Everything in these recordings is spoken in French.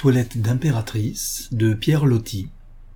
Toilette d'impératrice de Pierre Loti.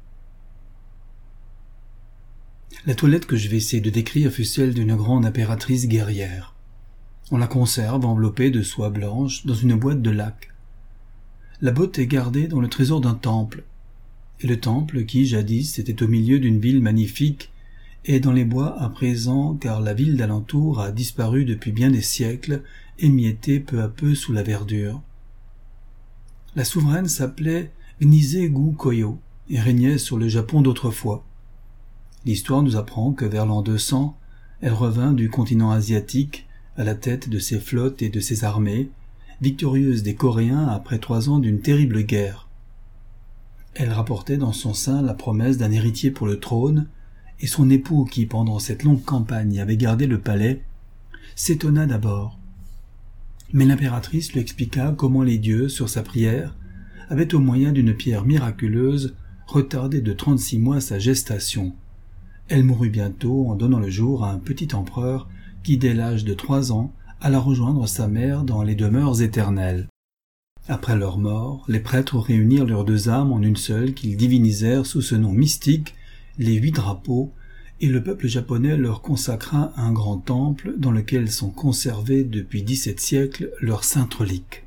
La toilette que je vais essayer de décrire fut celle d'une grande impératrice guerrière. On la conserve enveloppée de soie blanche dans une boîte de laque. La botte est gardée dans le trésor d'un temple. Et le temple qui, jadis, était au milieu d'une ville magnifique, est dans les bois à présent car la ville d'alentour a disparu depuis bien des siècles, émiettée peu à peu sous la verdure. La souveraine s'appelait Gnise-gu Koyo et régnait sur le Japon d'autrefois. L'histoire nous apprend que vers l'an 200, elle revint du continent asiatique à la tête de ses flottes et de ses armées, victorieuse des Coréens après 3 ans d'une terrible guerre. Elle rapportait dans son sein la promesse d'un héritier pour le trône, et son époux qui, pendant cette longue campagne, avait gardé le palais, s'étonna d'abord. Mais l'impératrice lui expliqua comment les dieux, sur sa prière, avaient au moyen d'une pierre miraculeuse retardé de 36 mois sa gestation. Elle mourut bientôt en donnant le jour à un petit empereur qui, dès l'âge de 3 ans, alla rejoindre sa mère dans les demeures éternelles. Après leur mort, les prêtres réunirent leurs 2 âmes en une seule qu'ils divinisèrent sous ce nom mystique, les 8 drapeaux, et le peuple japonais leur consacra un grand temple dans lequel sont conservées depuis 17 siècles leurs saintes reliques.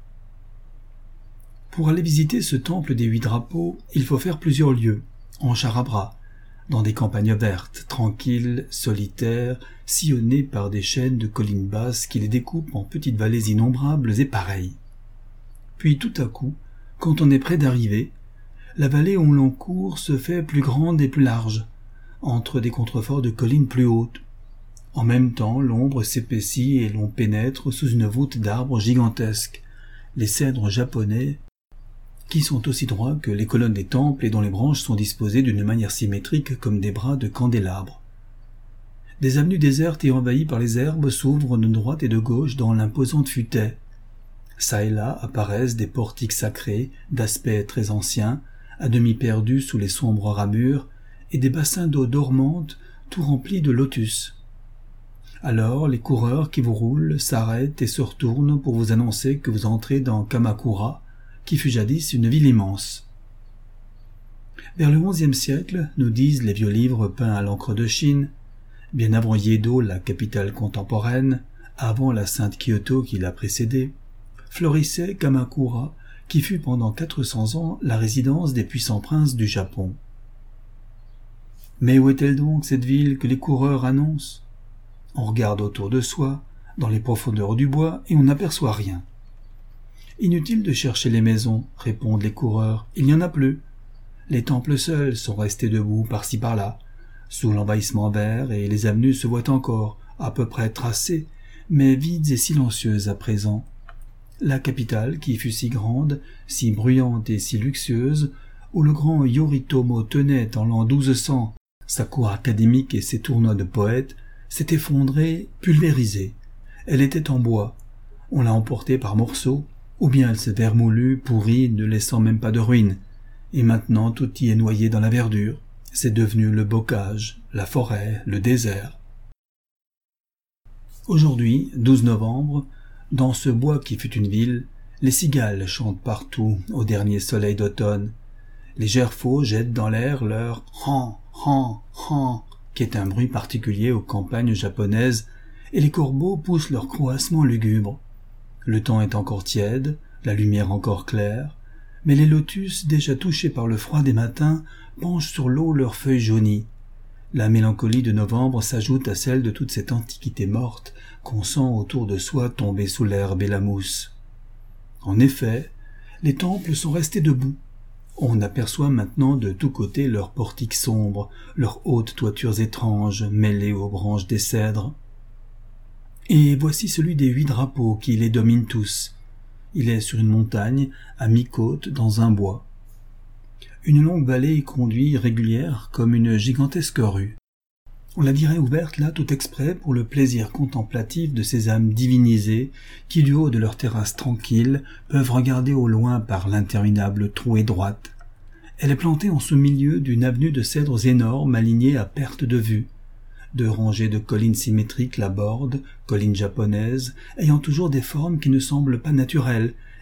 Pour aller visiter ce temple des 8 drapeaux, il faut faire plusieurs lieues, en char à bras, dans des campagnes vertes, tranquilles, solitaires, sillonnées par des chaînes de collines basses qui les découpent en petites vallées innombrables et pareilles. Puis tout à coup, quand on est près d'arriver, la vallée où l'on court se fait plus grande et plus large, entre des contreforts de collines plus hautes. En même temps, l'ombre s'épaissit et l'on pénètre sous une voûte d'arbres gigantesques, les cèdres japonais, qui sont aussi droits que les colonnes des temples et dont les branches sont disposées d'une manière symétrique comme des bras de candélabres. Des avenues désertes et envahies par les herbes s'ouvrent de droite et de gauche dans l'imposante futaie. Ça et là apparaissent des portiques sacrés, d'aspect très ancien, à demi perdus sous les sombres ramures, et des bassins d'eau dormante tout remplis de lotus. Alors les coureurs qui vous roulent s'arrêtent et se retournent pour vous annoncer que vous entrez dans Kamakura, qui fut jadis une ville immense. Vers le XIe siècle, nous disent les vieux livres peints à l'encre de Chine, bien avant Yedo, la capitale contemporaine, avant la sainte Kyoto qui l'a précédée, florissait Kamakura, qui fut pendant 400 ans la résidence des puissants princes du Japon. Mais où est-elle donc, cette ville que les coureurs annoncent? On regarde autour de soi, dans les profondeurs du bois, et on n'aperçoit rien. Inutile de chercher les maisons, répondent les coureurs, il n'y en a plus. Les temples seuls sont restés debout par-ci par-là, sous l'envahissement vert, et les avenues se voient encore, à peu près tracées, mais vides et silencieuses à présent. La capitale, qui fut si grande, si bruyante et si luxueuse, où le grand Yoritomo tenait en l'an 1200 sa cour académique et ses tournois de poètes, s'est effondrée, pulvérisée. Elle était en bois. On l'a emportée par morceaux, ou bien elle s'est vermoulue, pourrie, ne laissant même pas de ruines. Et maintenant tout y est noyé dans la verdure. C'est devenu le bocage, la forêt, le désert. Aujourd'hui, 12 novembre, dans ce bois qui fut une ville, les cigales chantent partout au dernier soleil d'automne. Les gerfaux jettent dans l'air leur « ran, ran, ran », qui est un bruit particulier aux campagnes japonaises, et les corbeaux poussent leur croassement lugubre. Le temps est encore tiède, la lumière encore claire, mais les lotus, déjà touchés par le froid des matins, penchent sur l'eau leurs feuilles jaunies. La mélancolie de novembre s'ajoute à celle de toute cette antiquité morte qu'on sent autour de soi tomber sous l'herbe et la mousse. En effet, les temples sont restés debout. On aperçoit maintenant de tous côtés leurs portiques sombres, leurs hautes toitures étranges mêlées aux branches des cèdres. Et voici celui des 8 drapeaux qui les dominent tous. Il est sur une montagne, à mi-côte, dans un bois. Une longue vallée y conduit régulière comme une gigantesque rue. On la dirait ouverte là tout exprès pour le plaisir contemplatif de ces âmes divinisées qui, du haut de leur terrasse tranquille, peuvent regarder au loin par l'interminable trouée droite. Elle est plantée en ce milieu d'une avenue de cèdres énormes alignés à perte de vue. 2 rangées de collines symétriques la bordent, collines japonaises, ayant toujours des formes qui ne semblent pas naturelles,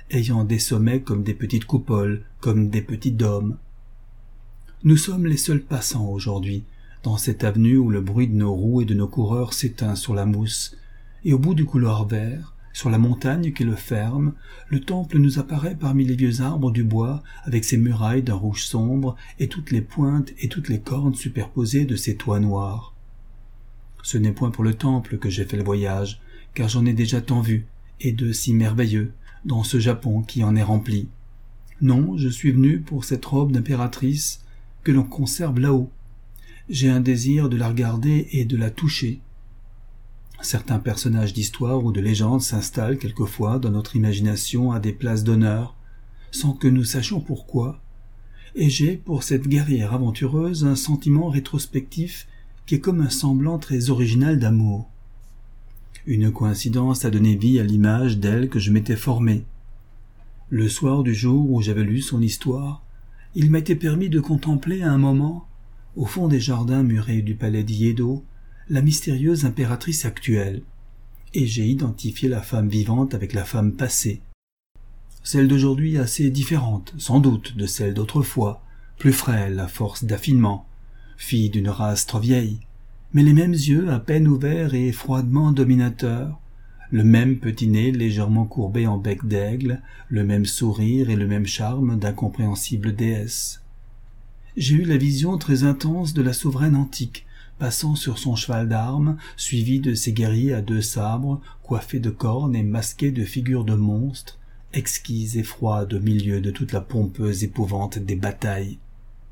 ayant des sommets comme des petites coupoles, comme des petits dômes. Nous sommes les seuls passants aujourd'hui, dans cette avenue où le bruit de nos roues et de nos coureurs s'éteint sur la mousse, et au bout du couloir vert, sur la montagne qui le ferme, le temple nous apparaît parmi les vieux arbres du bois, avec ses murailles d'un rouge sombre, et toutes les pointes et toutes les cornes superposées de ses toits noirs. Ce n'est point pour le temple que j'ai fait le voyage, car j'en ai déjà tant vu, et de si merveilleux, dans ce Japon qui en est rempli. Non, je suis venu pour cette robe d'impératrice que l'on conserve là-haut. J'ai un désir de la regarder et de la toucher. Certains personnages d'histoire ou de légende s'installent quelquefois dans notre imagination à des places d'honneur, sans que nous sachions pourquoi, et j'ai pour cette guerrière aventureuse un sentiment rétrospectif qui est comme un semblant très original d'amour. Une coïncidence a donné vie à l'image d'elle que je m'étais formée. Le soir du jour où j'avais lu son histoire, il m'a été permis de contempler à un moment, au fond des jardins murés du palais d'Iedo, la mystérieuse impératrice actuelle, et j'ai identifié la femme vivante avec la femme passée. Celle d'aujourd'hui assez différente, sans doute, de celle d'autrefois, plus frêle à force d'affinement, fille d'une race trop vieille, mais les mêmes yeux à peine ouverts et froidement dominateurs, le même petit nez légèrement courbé en bec d'aigle, le même sourire et le même charme d'incompréhensible déesse. J'ai eu la vision très intense de la souveraine antique, passant sur son cheval d'armes, suivi de ses guerriers à 2 sabres, coiffés de cornes et masqués de figures de monstres, exquises et froides au milieu de toute la pompeuse épouvante des batailles.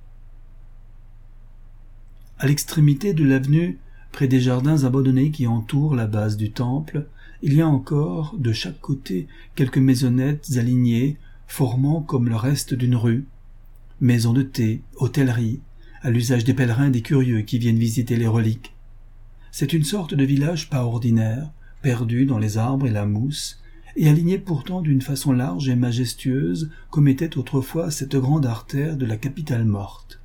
À l'extrémité de l'avenue, près des jardins abandonnés qui entourent la base du temple, il y a encore, de chaque côté, quelques maisonnettes alignées, formant comme le reste d'une rue. Maisons de thé, hôtelleries, à l'usage des pèlerins et des curieux qui viennent visiter les reliques. C'est une sorte de village pas ordinaire, perdu dans les arbres et la mousse, et aligné pourtant d'une façon large et majestueuse, comme était autrefois cette grande artère de la capitale morte.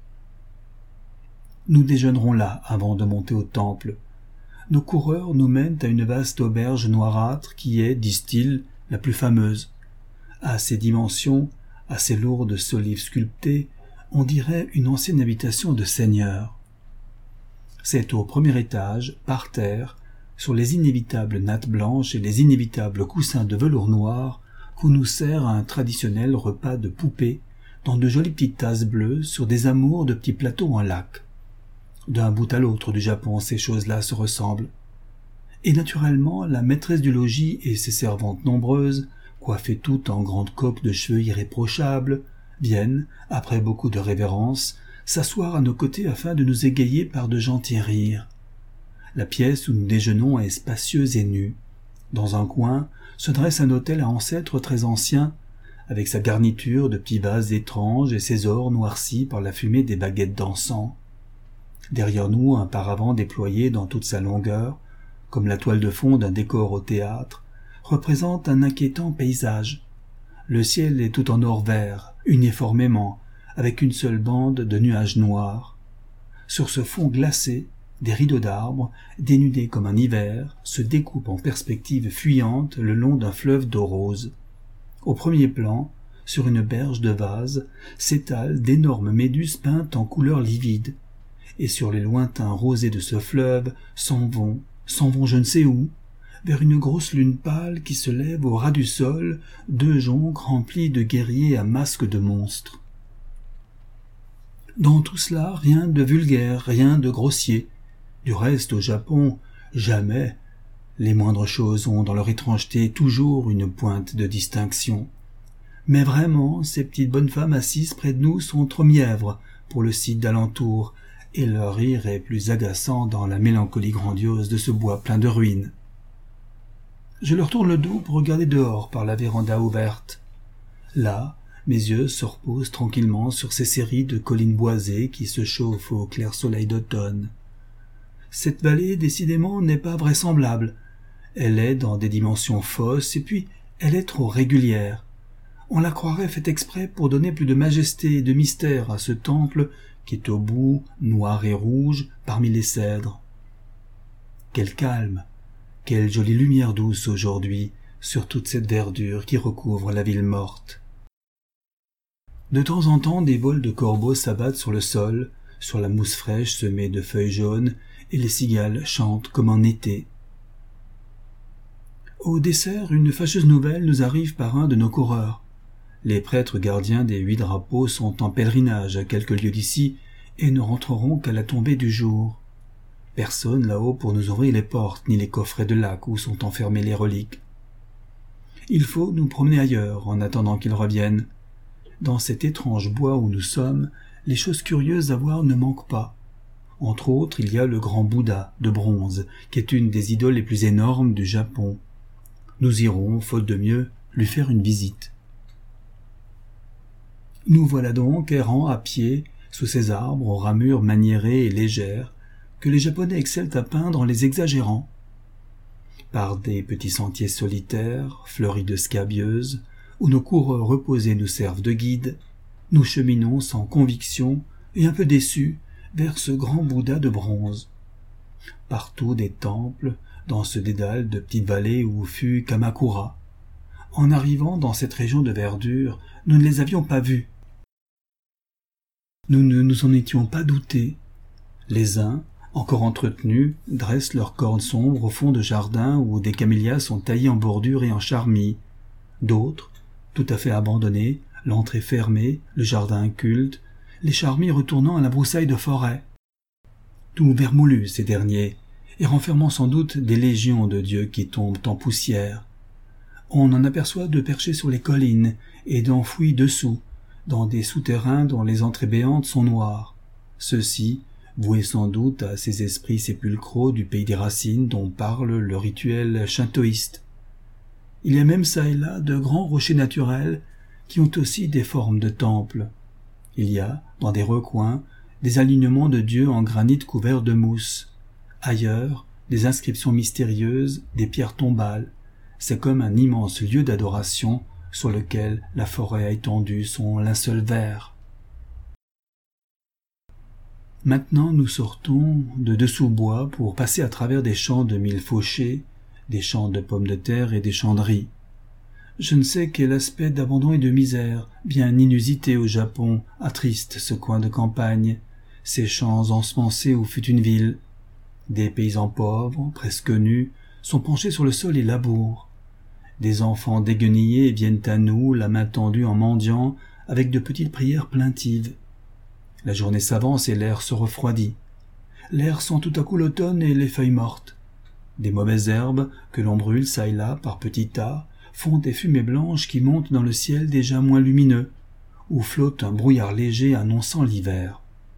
Nous déjeunerons là avant de monter au temple. Nos coureurs nous mènent à une vaste auberge noirâtre qui est, disent-ils, la plus fameuse. À ses dimensions, à ses lourdes solives sculptées, on dirait une ancienne habitation de seigneur. C'est au premier étage, par terre, sur les inévitables nattes blanches et les inévitables coussins de velours noir, qu'on nous sert un traditionnel repas de poupée dans de jolies petites tasses bleues sur des amours de petits plateaux en lac. D'un bout à l'autre du Japon, ces choses-là se ressemblent. Et naturellement, la maîtresse du logis et ses servantes nombreuses, coiffées toutes en grandes coques de cheveux irréprochables, viennent, après beaucoup de révérences, s'asseoir à nos côtés afin de nous égayer par de gentils rires. La pièce où nous déjeunons est spacieuse et nue. Dans un coin se dresse un autel à ancêtres très anciens, avec sa garniture de petits vases étranges et ses ors noircis par la fumée des baguettes d'encens. Derrière nous, un paravent déployé dans toute sa longueur, comme la toile de fond d'un décor au théâtre, représente un inquiétant paysage. Le ciel est tout en or vert, uniformément, avec une seule bande de nuages noirs. Sur ce fond glacé, des rideaux d'arbres, dénudés comme un hiver, se découpent en perspective fuyante le long d'un fleuve d'eau rose. Au premier plan, sur une berge de vase, s'étalent d'énormes méduses peintes en couleur livide, et sur les lointains rosés de ce fleuve s'en vont je ne sais où, vers une grosse lune pâle qui se lève au ras du sol, 2 joncs remplis de guerriers à masques de monstres. Dans tout cela, rien de vulgaire, rien de grossier. Du reste, au Japon, jamais les moindres choses ont dans leur étrangeté toujours une pointe de distinction. Mais vraiment, ces petites bonnes femmes assises près de nous sont trop mièvres pour le site d'alentour, et leur rire est plus agaçant dans la mélancolie grandiose de ce bois plein de ruines. Je leur tourne le dos pour regarder dehors par la véranda ouverte. Là, mes yeux se reposent tranquillement sur ces séries de collines boisées qui se chauffent au clair soleil d'automne. Cette vallée, décidément, n'est pas vraisemblable. Elle est dans des dimensions fausses, et puis elle est trop régulière. On la croirait faite exprès pour donner plus de majesté et de mystère à ce temple qui est au bout, noir et rouge, parmi les cèdres. Quel calme, quelle jolie lumière douce aujourd'hui, sur toute cette verdure qui recouvre la ville morte. De temps en temps, des vols de corbeaux s'abattent sur le sol, sur la mousse fraîche semée de feuilles jaunes, et les cigales chantent comme en été. Au dessert, une fâcheuse nouvelle nous arrive par un de nos coureurs. Les prêtres gardiens des 8 drapeaux sont en pèlerinage à quelques lieues d'ici et ne rentreront qu'à la tombée du jour. Personne là-haut pour nous ouvrir les portes ni les coffrets de lac où sont enfermées les reliques. Il faut nous promener ailleurs en attendant qu'ils reviennent. Dans cet étrange bois où nous sommes, les choses curieuses à voir ne manquent pas. Entre autres, il y a le grand Bouddha de bronze, qui est une des idoles les plus énormes du Japon. Nous irons, faute de mieux, lui faire une visite. Nous voilà donc errants à pied, sous ces arbres aux ramures maniérées et légères, que les Japonais excellent à peindre en les exagérant. Par des petits sentiers solitaires, fleuris de scabieuses, où nos coureurs reposés nous servent de guide, nous cheminons sans conviction et un peu déçus vers ce grand Bouddha de bronze. Partout des temples, dans ce dédale de petites vallées où fut Kamakura. En arrivant dans cette région de verdure, nous ne les avions pas vus. Nous ne nous en étions pas doutés. Les uns, encore entretenus, dressent leurs cornes sombres au fond de jardins où des camélias sont taillés en bordure et en charmilles. D'autres, tout à fait abandonnés, l'entrée fermée, le jardin inculte, les charmilles retournant à la broussaille de forêt. Tout vermoulus ces derniers, et renfermant sans doute des légions de dieux qui tombent en poussière. On en aperçoit de perchés sur les collines et d'enfouis dessous, dans des souterrains dont les entrées béantes sont noires. Ceux-ci, voués sans doute à ces esprits sépulcraux du pays des racines dont parle le rituel shintoïste. Il y a même çà et là de grands rochers naturels qui ont aussi des formes de temples. Il y a, dans des recoins, des alignements de dieux en granit couverts de mousse. Ailleurs, des inscriptions mystérieuses, des pierres tombales. C'est comme un immense lieu d'adoration sur lequel la forêt a étendu son linceul vert. Maintenant nous sortons de dessous bois pour passer à travers des champs de mil fauchés, des champs de pommes de terre et des champs de riz. Je ne sais quel aspect d'abandon et de misère, bien inusité au Japon, attriste ce coin de campagne, ces champs ensemencés où fut une ville. Des paysans pauvres, presque nus, sont penchés sur le sol et labourent. Des enfants déguenillés viennent à nous, la main tendue en mendiant, avec de petites prières plaintives. La journée s'avance et l'air se refroidit. L'air sent tout à coup l'automne et les feuilles mortes. Des mauvaises herbes, que l'on brûle çà et là par petits tas, font des fumées blanches qui montent dans le ciel déjà moins lumineux, où flotte un brouillard léger annonçant l'hiver.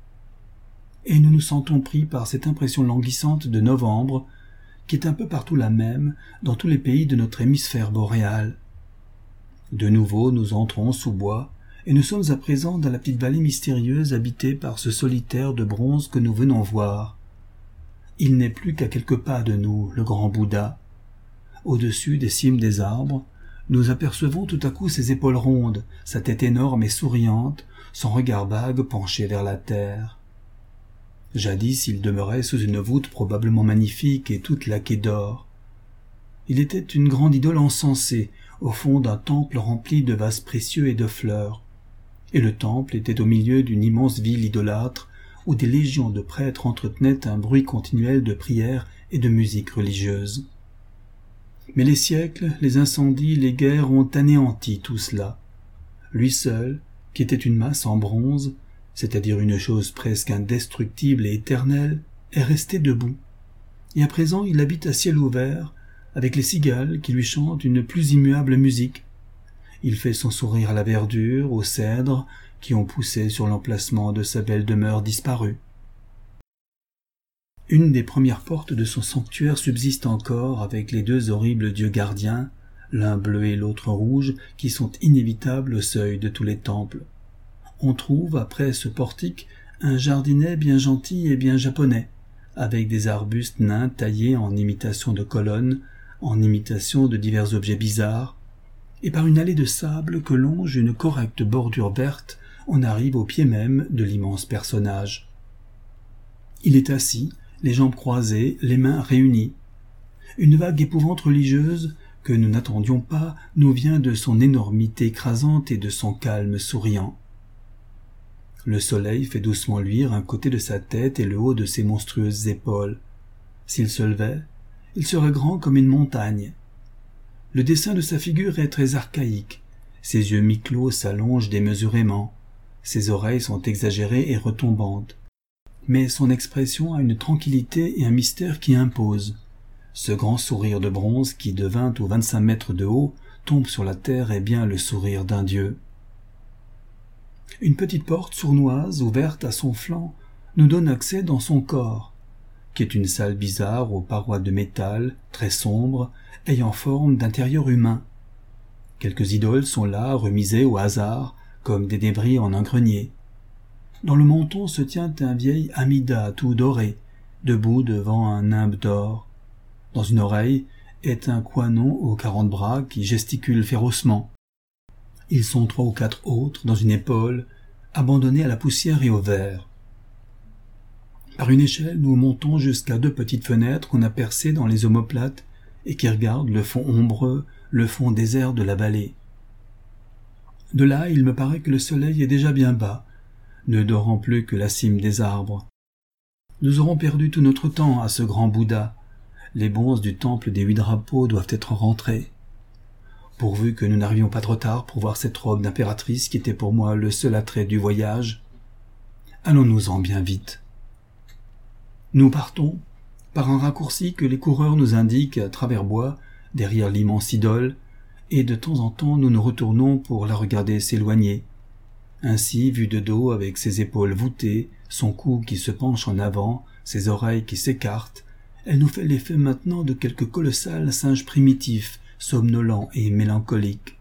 Et nous nous sentons pris par cette impression languissante de novembre, qui est un peu partout la même dans tous les pays de notre hémisphère boréal. De nouveau nous entrons sous bois, et nous sommes à présent dans la petite vallée mystérieuse habitée par ce solitaire de bronze que nous venons voir. Il n'est plus qu'à quelques pas de nous, le grand Bouddha. Au-dessus des cimes des arbres, nous apercevons tout à coup ses épaules rondes, sa tête énorme et souriante, son regard vague penché vers la terre. Jadis, il demeurait sous une voûte probablement magnifique et toute laquée d'or. Il était une grande idole encensée, au fond d'un temple rempli de vases précieux et de fleurs. Et le temple était au milieu d'une immense ville idolâtre, où des légions de prêtres entretenaient un bruit continuel de prières et de musique religieuse. Mais les siècles, les incendies, les guerres ont anéanti tout cela. Lui seul, qui était une masse en bronze, c'est-à-dire une chose presque indestructible et éternelle, est resté debout. Et à présent il habite à ciel ouvert, avec les cigales qui lui chantent une plus immuable musique. Il fait son sourire à la verdure, aux cèdres, qui ont poussé sur l'emplacement de sa belle demeure disparue. Une des premières portes de son sanctuaire subsiste encore avec les 2 horribles dieux gardiens, l'un bleu et l'autre rouge, qui sont inévitables au seuil de tous les temples. On trouve, après ce portique, un jardinet bien gentil et bien japonais, avec des arbustes nains taillés en imitation de colonnes, en imitation de divers objets bizarres, et par une allée de sable que longe une correcte bordure verte, on arrive au pied même de l'immense personnage. Il est assis, les jambes croisées, les mains réunies. Une vague épouvante religieuse, que nous n'attendions pas nous vient de son énormité écrasante et de son calme souriant. Le soleil fait doucement luire un côté de sa tête et le haut de ses monstrueuses épaules. S'il se levait, il serait grand comme une montagne. Le dessin de sa figure est très archaïque. Ses yeux mi-clos s'allongent démesurément. Ses oreilles sont exagérées et retombantes. Mais son expression a une tranquillité et un mystère qui imposent. Ce grand sourire de bronze qui, de 20 ou 25 mètres de haut, tombe sur la terre est bien le sourire d'un dieu. Une petite porte sournoise, ouverte à son flanc, nous donne accès dans son corps, qui est une salle bizarre aux parois de métal, très sombres, ayant forme d'intérieur humain. Quelques idoles sont là, remisées au hasard, comme des débris en un grenier. Dans le menton se tient un vieil Amida tout doré, debout devant un nimbe d'or. Dans une oreille est un Kwanon aux 40 bras qui gesticule férocement. Ils sont 3 ou 4 autres dans une épaule, abandonnés à la poussière et au verre. Par une échelle, nous montons jusqu'à 2 petites fenêtres qu'on a percées dans les omoplates et qui regardent le fond ombreux, le fond désert de la vallée. De là, il me paraît que le soleil est déjà bien bas, ne dorant plus que la cime des arbres. Nous aurons perdu tout notre temps à ce grand Bouddha. Les bonzes du temple des 8 drapeaux doivent être rentrés. Pourvu que nous n'arrivions pas trop tard pour voir cette robe d'impératrice qui était pour moi le seul attrait du voyage. Allons-nous-en bien vite. Nous partons par un raccourci que les coureurs nous indiquent à travers bois, derrière l'immense idole, et de temps en temps nous nous retournons pour la regarder s'éloigner. Ainsi, vue de dos avec ses épaules voûtées, son cou qui se penche en avant, ses oreilles qui s'écartent, elle nous fait l'effet maintenant de quelque colossal singe primitif, somnolent et mélancolique.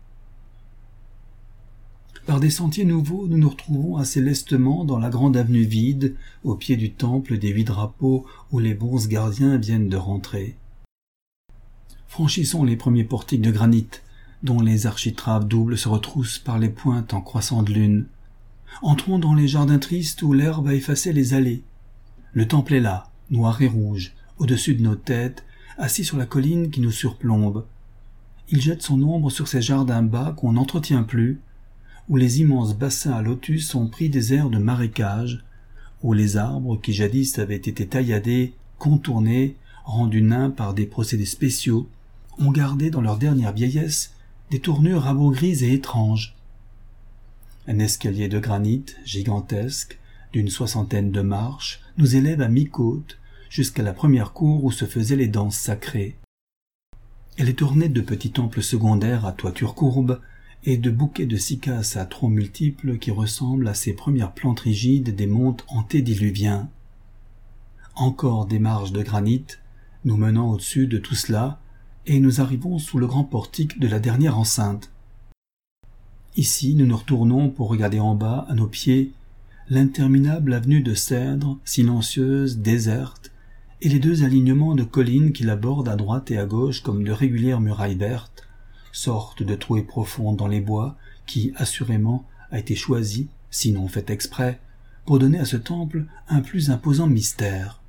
Par des sentiers nouveaux, nous nous retrouvons assez lestement dans la grande avenue vide, au pied du temple des 8 drapeaux où les bonzes gardiens viennent de rentrer. Franchissons les premiers portiques de granit, dont les architraves doubles se retroussent par les pointes en croissant de lune. Entrons dans les jardins tristes où l'herbe a effacé les allées. Le temple est là, noir et rouge, au-dessus de nos têtes, assis sur la colline qui nous surplombe. Il jette son ombre sur ces jardins bas qu'on n'entretient plus, où les immenses bassins à lotus ont pris des airs de marécage, où les arbres qui jadis avaient été tailladés, contournés, rendus nains par des procédés spéciaux, ont gardé dans leur dernière vieillesse des tournures rabougries et étranges. Un escalier de granit gigantesque, d'une 60aine de marches, nous élève à mi-côte jusqu'à la première cour où se faisaient les danses sacrées. Elle est ornée de petits temples secondaires à toiture courbe et de bouquets de cycas à troncs multiples qui ressemblent à ces premières plantes rigides des monts antédiluviens. Encore des marches de granit, nous menant au-dessus de tout cela, et nous arrivons sous le grand portique de la dernière enceinte. Ici, nous nous retournons pour regarder en bas, à nos pieds, l'interminable avenue de cèdres, silencieuse, déserte, et les 2 alignements de collines qui la bordent à droite et à gauche comme de régulières murailles vertes, sorte de trouée profonde dans les bois qui, assurément, a été choisi, sinon fait exprès, pour donner à ce temple un plus imposant mystère.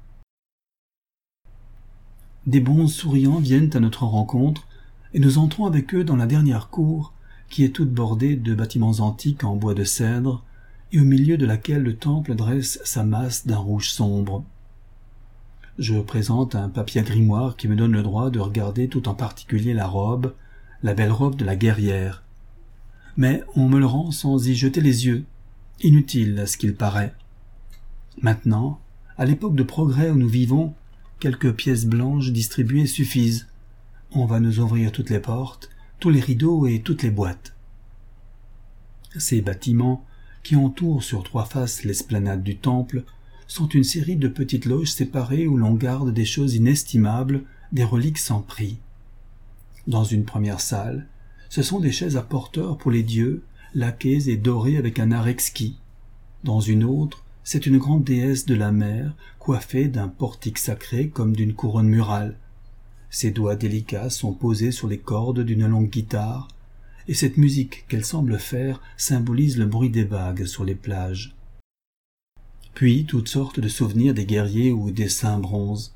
Des bonzes souriants viennent à notre rencontre, et nous entrons avec eux dans la dernière cour, qui est toute bordée de bâtiments antiques en bois de cèdre, et au milieu de laquelle le temple dresse sa masse d'un rouge sombre. Je présente un papier grimoire qui me donne le droit de regarder tout en particulier la robe, la belle robe de la guerrière. Mais on me le rend sans y jeter les yeux, inutile à ce qu'il paraît. Maintenant, à l'époque de progrès où nous vivons, quelques pièces blanches distribuées suffisent. On va nous ouvrir toutes les portes, tous les rideaux et toutes les boîtes. Ces bâtiments, qui entourent sur 3 faces l'esplanade du temple, sont une série de petites loges séparées où l'on garde des choses inestimables, des reliques sans prix. Dans une première salle, ce sont des chaises à porteurs pour les dieux, laquées et dorées avec un art exquis. Dans une autre, c'est une grande déesse de la mer, coiffée d'un portique sacré comme d'une couronne murale. Ses doigts délicats sont posés sur les cordes d'une longue guitare, et cette musique qu'elle semble faire symbolise le bruit des vagues sur les plages. Puis toutes sortes de souvenirs des guerriers ou des saints bronzes.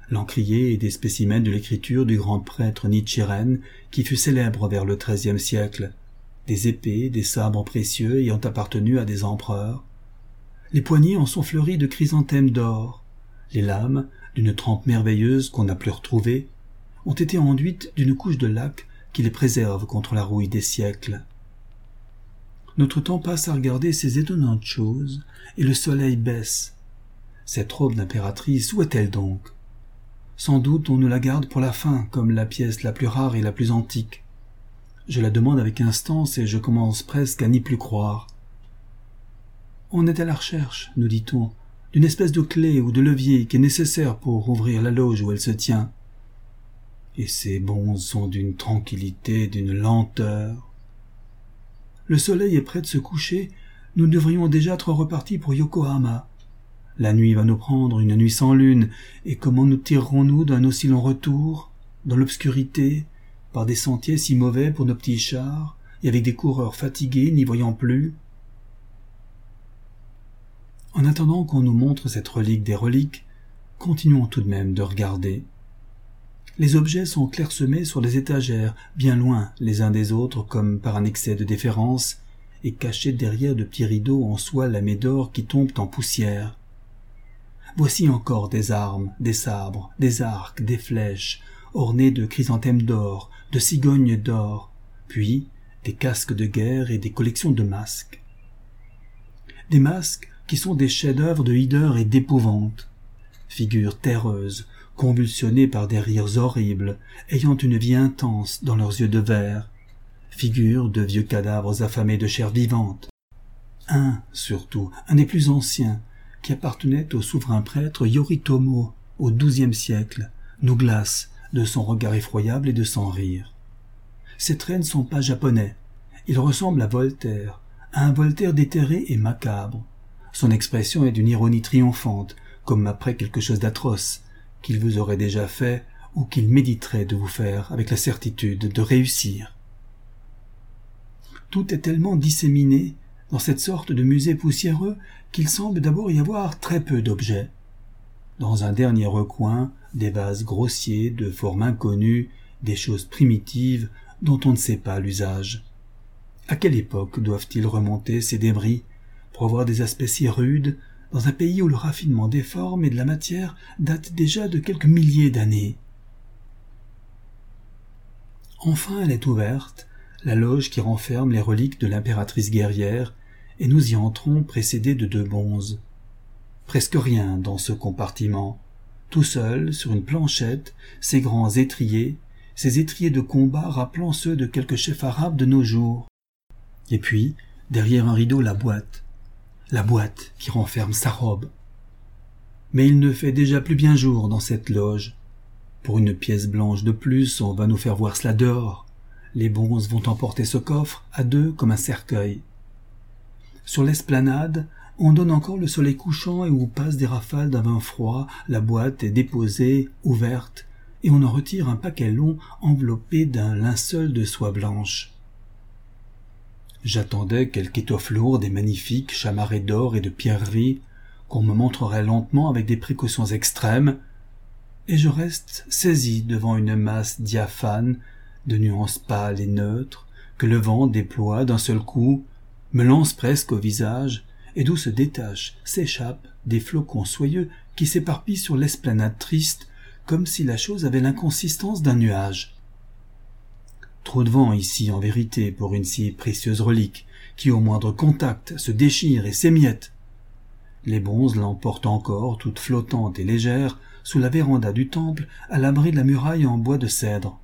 l'encrier et des spécimens de l'écriture du grand prêtre Nichiren qui fut célèbre vers le XIIIe siècle, des épées, des sabres précieux ayant appartenu à des empereurs. Les poignées en sont fleuries de chrysanthèmes d'or. Les lames, d'une trempe merveilleuse qu'on n'a plus retrouvée, ont été enduites d'une couche de laque qui les préserve contre la rouille des siècles. Notre temps passe à regarder ces étonnantes choses, et le soleil baisse. Cette robe d'impératrice, où est-elle donc? Sans doute on nous la garde pour la fin, comme la pièce la plus rare et la plus antique. Je la demande avec instance et je commence presque à n'y plus croire. On est à la recherche, nous dit-on, d'une espèce de clé ou de levier qui est nécessaire pour ouvrir la loge où elle se tient. Et ces bonzes sont d'une tranquillité, d'une lenteur. Le soleil est près de se coucher, nous devrions déjà être repartis pour Yokohama. La nuit va nous prendre, une nuit sans lune, et comment nous tirerons-nous d'un aussi long retour, dans l'obscurité, par des sentiers si mauvais pour nos petits chars, et avec des coureurs fatigués n'y voyant plus? En attendant qu'on nous montre cette relique des reliques, continuons tout de même de regarder. Les objets sont clairsemés sur les étagères, bien loin les uns des autres comme par un excès de déférence, et cachés derrière de petits rideaux en soie lamés d'or qui tombent en poussière. Voici encore des armes, des sabres, des arcs, des flèches, ornés de chrysanthèmes d'or, de cigognes d'or, puis des casques de guerre et des collections de masques. Des masques qui sont des chefs-d'œuvre de hideur et d'épouvante. Figures terreuses, convulsionnées par des rires horribles, ayant une vie intense dans leurs yeux de verre. Figures de vieux cadavres affamés de chair vivante. Un, surtout, un des plus anciens, qui appartenait au souverain prêtre Yoritomo, au XIIe siècle, nous glace de son regard effroyable et de son rire. Ses traits ne sont pas japonais. Il ressemble à Voltaire, à un Voltaire déterré et macabre. Son expression est d'une ironie triomphante, comme après quelque chose d'atroce, qu'il vous aurait déjà fait ou qu'il méditerait de vous faire avec la certitude de réussir. Tout est tellement disséminé dans cette sorte de musée poussiéreux qu'il semble d'abord y avoir très peu d'objets. Dans un dernier recoin, des vases grossiers, de forme inconnue, des choses primitives dont on ne sait pas l'usage. À quelle époque doivent-ils remonter ces débris pour avoir des aspects si rudes dans un pays où le raffinement des formes et de la matière date déjà de quelques milliers d'années? Enfin elle est ouverte, la loge qui renferme les reliques de l'impératrice guerrière, et nous y entrons précédés de deux bonzes. Presque rien dans ce compartiment. Tout seul, sur une planchette, ces grands étriers, ces étriers de combat rappelant ceux de quelques chefs arabes de nos jours. Et puis, derrière un rideau, la boîte qui renferme sa robe. Mais il ne fait déjà plus bien jour dans cette loge. Pour une pièce blanche de plus, on va nous faire voir cela dehors. Les bonzes vont emporter ce coffre à deux comme un cercueil. Sur l'esplanade, on donne encore le soleil couchant et où passent des rafales d'un vin froid, la boîte est déposée, ouverte, et on en retire un paquet long enveloppé d'un linceul de soie blanche. J'attendais quelque étoffe lourde et magnifique, chamarrée d'or et de pierreries, qu'on me montrerait lentement avec des précautions extrêmes, et je reste saisi devant une masse diaphane, de nuances pâles et neutres, que le vent déploie d'un seul coup, me lance presque au visage, et d'où se détachent, s'échappent des flocons soyeux qui s'éparpillent sur l'esplanade triste, comme si la chose avait l'inconsistance d'un nuage. Trop de vent ici, en vérité, pour une si précieuse relique, qui au moindre contact se déchire et s'émiette. Les bonzes l'emportent encore, toute flottante et légère, sous la véranda du temple, à l'abri de la muraille en bois de cèdre.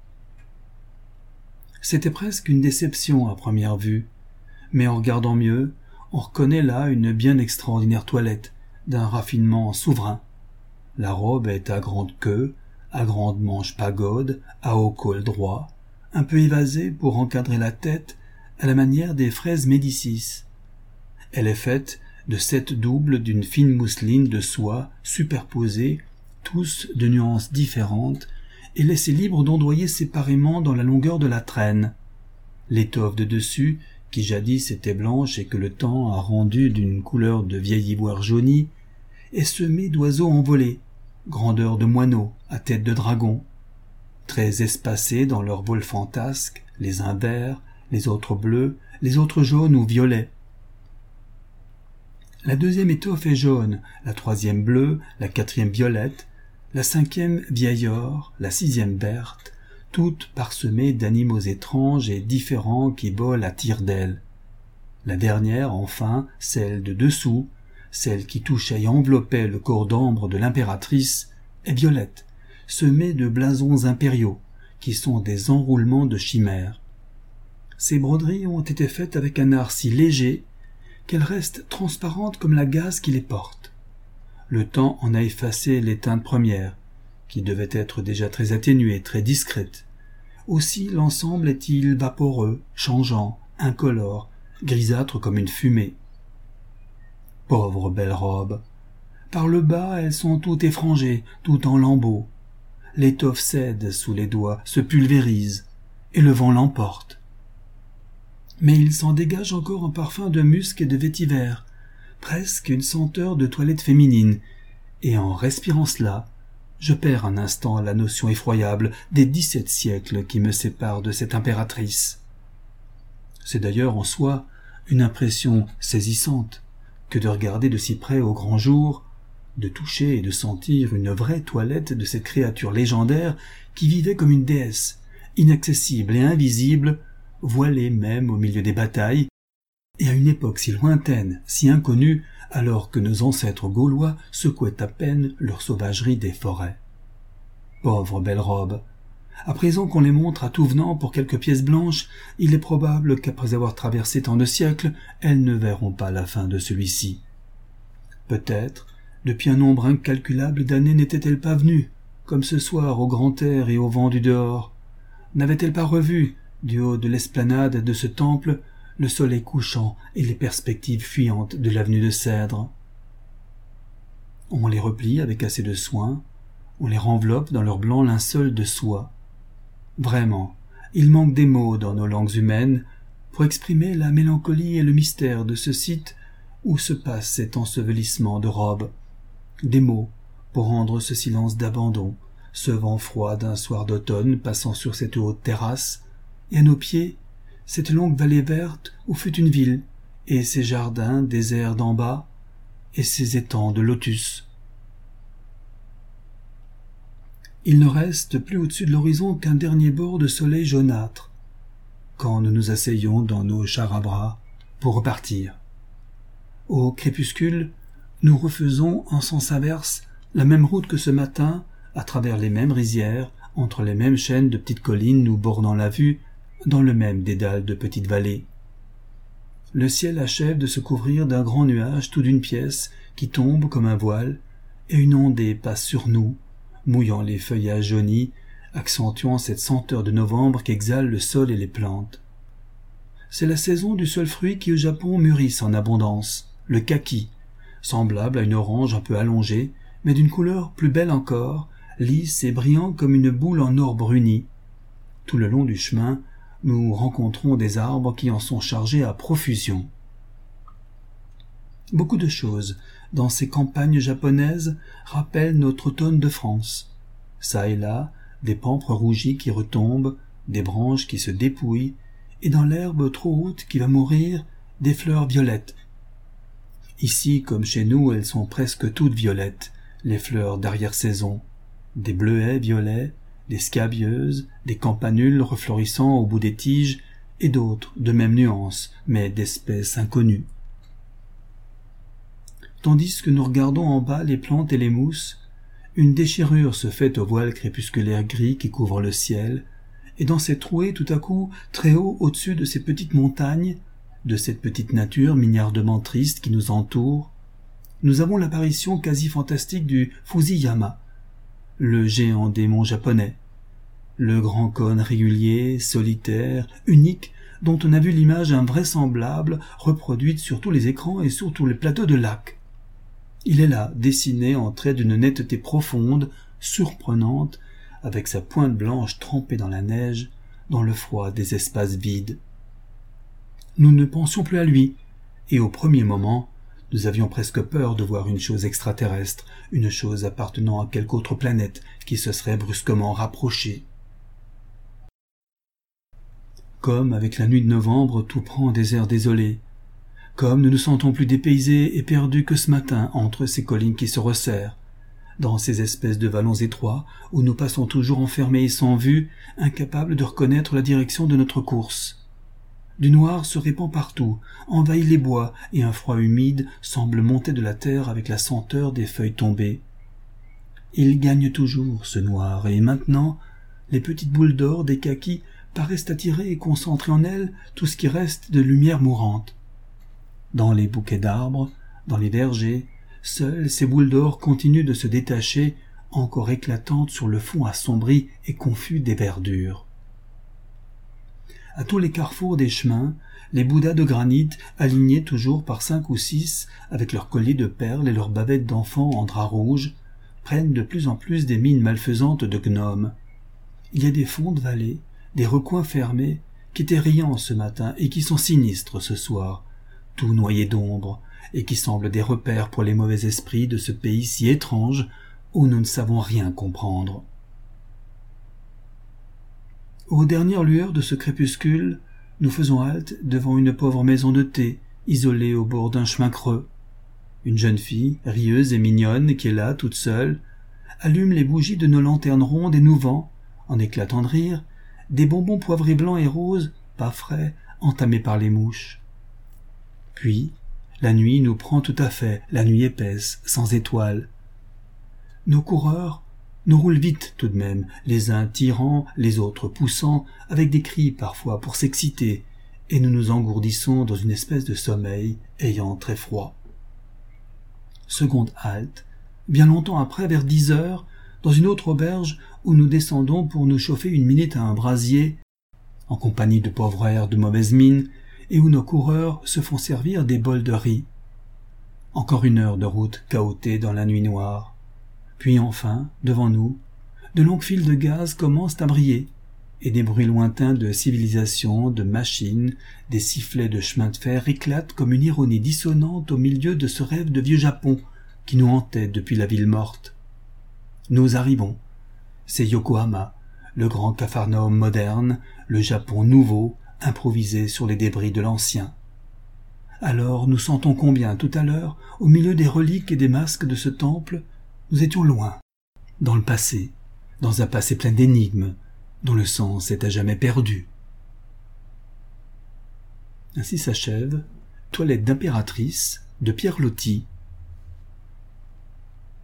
C'était presque une déception à première vue, mais en regardant mieux, on reconnaît là une bien extraordinaire toilette, d'un raffinement souverain. La robe est à grande queue, à grande manche pagode, à haut col droit, un peu évasée pour encadrer la tête, à la manière des fraises Médicis. Elle est faite de 7 doubles d'une fine mousseline de soie superposée, tous de nuances différentes, et laissés libres d'ondoyer séparément dans la longueur de la traîne. L'étoffe de dessus, qui jadis était blanche et que le temps a rendue d'une couleur de vieil ivoire jauni, est semée d'oiseaux envolés, grandeur de moineaux à tête de dragon, très espacés dans leurs bols fantasques, les uns verts, les autres bleus, les autres jaunes ou violets. La deuxième étoffe est jaune, la troisième bleue, la quatrième violette, la cinquième vieille or, la sixième verte, toutes parsemées d'animaux étranges et différents qui volent à tire-d'aile. La dernière, enfin, celle de dessous, celle qui touchait et enveloppait le corps d'ambre de l'impératrice, est violette, semée de blasons impériaux, qui sont des enroulements de chimères. Ces broderies ont été faites avec un art si léger qu'elles restent transparentes comme la gaze qui les porte. Le temps en a effacé les teintes premières, qui devaient être déjà très atténuées, très discrètes. Aussi l'ensemble est-il vaporeux, changeant, incolore, grisâtre comme une fumée. Pauvres belles robes! Par le bas, elles sont toutes effrangées, toutes en lambeaux. L'étoffe cède sous les doigts, se pulvérise, et le vent l'emporte. Mais il s'en dégage encore un parfum de musc et de vétiver, presque une senteur de toilette féminine, et en respirant cela, je perds un instant la notion effroyable des 17 siècles qui me séparent de cette impératrice. C'est d'ailleurs en soi une impression saisissante que de regarder de si près au grand jour, de toucher et de sentir une vraie toilette de cette créature légendaire qui vivait comme une déesse, inaccessible et invisible, voilée même au milieu des batailles, et à une époque si lointaine, si inconnue, alors que nos ancêtres gaulois secouaient à peine leur sauvagerie des forêts. Pauvres belles robes! À présent qu'on les montre à tout venant pour quelques pièces blanches, il est probable qu'après avoir traversé tant de siècles, elles ne verront pas la fin de celui-ci. Peut-être, depuis un nombre incalculable d'années n'étaient-elles pas venues, comme ce soir au grand air et au vent du dehors? N'avaient-elles pas revu, du haut de l'esplanade de ce temple, le soleil couchant et les perspectives fuyantes de l'avenue de Cèdres? On les replie avec assez de soin, on les renveloppe dans leur blanc linceul de soie. Vraiment, il manque des mots dans nos langues humaines pour exprimer la mélancolie et le mystère de ce site où se passe cet ensevelissement de robes. Des mots pour rendre ce silence d'abandon, ce vent froid d'un soir d'automne passant sur cette haute terrasse, et à nos pieds, cette longue vallée verte où fut une ville, et ses jardins déserts d'en bas, et ses étangs de lotus. Il ne reste plus au-dessus de l'horizon qu'un dernier bord de soleil jaunâtre, quand nous nous asseyons dans nos chars à bras pour repartir. Au crépuscule, nous refaisons en sens inverse la même route que ce matin, à travers les mêmes rizières, entre les mêmes chaînes de petites collines nous bordant la vue, dans le même dédale de petites vallées. Le ciel achève de se couvrir d'un grand nuage tout d'une pièce qui tombe comme un voile, et une ondée passe sur nous, mouillant les feuillages jaunis, accentuant cette senteur de novembre qu'exhalent le sol et les plantes. C'est la saison du seul fruit qui au Japon mûrisse en abondance, le kaki, semblable à une orange un peu allongée, mais d'une couleur plus belle encore, lisse et brillant comme une boule en or bruni. Tout le long du chemin, nous rencontrons des arbres qui en sont chargés à profusion. Beaucoup de choses, dans ces campagnes japonaises, rappellent notre automne de France. Ça et là, des pampres rougis qui retombent, des branches qui se dépouillent, et dans l'herbe trop haute qui va mourir, des fleurs violettes. Ici, comme chez nous, elles sont presque toutes violettes, les fleurs d'arrière-saison, des bleuets violets, des scabieuses, des campanules refleurissant au bout des tiges, et d'autres de même nuance, mais d'espèces inconnues. Tandis que nous regardons en bas les plantes et les mousses, une déchirure se fait au voile crépusculaire gris qui couvre le ciel, et dans cette trouée tout à coup, très haut au-dessus de ces petites montagnes, de cette petite nature mignardement triste qui nous entoure, nous avons l'apparition quasi fantastique du Fusiyama, le géant démon japonais, le grand cône régulier, solitaire, unique, dont on a vu l'image invraisemblable reproduite sur tous les écrans et sur tous les plateaux de lac. Il est là, dessiné en traits d'une netteté profonde, surprenante, avec sa pointe blanche trempée dans la neige, dans le froid des espaces vides. Nous ne pensions plus à lui, et au premier moment, Nous avions presque peur de voir une chose extraterrestre, une chose appartenant à quelque autre planète qui se serait brusquement rapprochée. Comme avec la nuit de novembre, tout prend des airs désolés. Comme nous nous sentons plus dépaysés et perdus que ce matin entre ces collines qui se resserrent, dans ces espèces de vallons étroits où nous passons toujours enfermés et sans vue, incapables de reconnaître la direction de notre course. Du noir se répand partout, envahit les bois, et un froid humide semble monter de la terre avec la senteur des feuilles tombées. Il gagne toujours, ce noir, et maintenant, les petites boules d'or des kakis paraissent attirer et concentrer en elles tout ce qui reste de lumière mourante. Dans les bouquets d'arbres, dans les vergers, seules ces boules d'or continuent de se détacher, encore éclatantes sur le fond assombri et confus des verdures. À tous les carrefours des chemins, les bouddhas de granit, alignés toujours par 5 ou 6, avec leurs colliers de perles et leurs bavettes d'enfants en drap rouge, prennent de plus en plus des mines malfaisantes de gnomes. Il y a des fonds de vallée, des recoins fermés, qui étaient riants ce matin et qui sont sinistres ce soir, tout noyés d'ombre, et qui semblent des repères pour les mauvais esprits de ce pays si étrange où nous ne savons rien comprendre. Aux dernières lueurs de ce crépuscule, nous faisons halte devant une pauvre maison de thé, isolée au bord d'un chemin creux. Une jeune fille, rieuse et mignonne, qui est là, toute seule, allume les bougies de nos lanternes rondes et nous vend, en éclatant de rire, des bonbons poivrés blancs et roses, pas frais, entamés par les mouches. Puis, la nuit nous prend tout à fait, la nuit épaisse, sans étoiles. Nos coureurs nous roulent vite tout de même, les uns tirant, les autres poussant, avec des cris parfois pour s'exciter, et nous nous engourdissons dans une espèce de sommeil, ayant très froid. Seconde halte, bien longtemps après, vers 10 heures, dans une autre auberge où nous descendons pour nous chauffer une minute à un brasier, en compagnie de pauvres airs de mauvaise mine, et où nos coureurs se font servir des bols de riz. Encore 1 heure de route cahotée dans la nuit noire. Puis enfin, devant nous, de longues files de gaz commencent à briller, et des bruits lointains de civilisation, de machines, des sifflets de chemin de fer éclatent comme une ironie dissonante au milieu de ce rêve de vieux Japon qui nous hantait depuis la ville morte. Nous arrivons. C'est Yokohama, le grand Capharnaüm moderne, le Japon nouveau, improvisé sur les débris de l'ancien. Alors nous sentons combien, tout à l'heure, au milieu des reliques et des masques de ce temple, nous étions loin, dans le passé, dans un passé plein d'énigmes, dont le sens est à jamais perdu. Ainsi s'achève Toilette d'impératrice de Pierre Loti,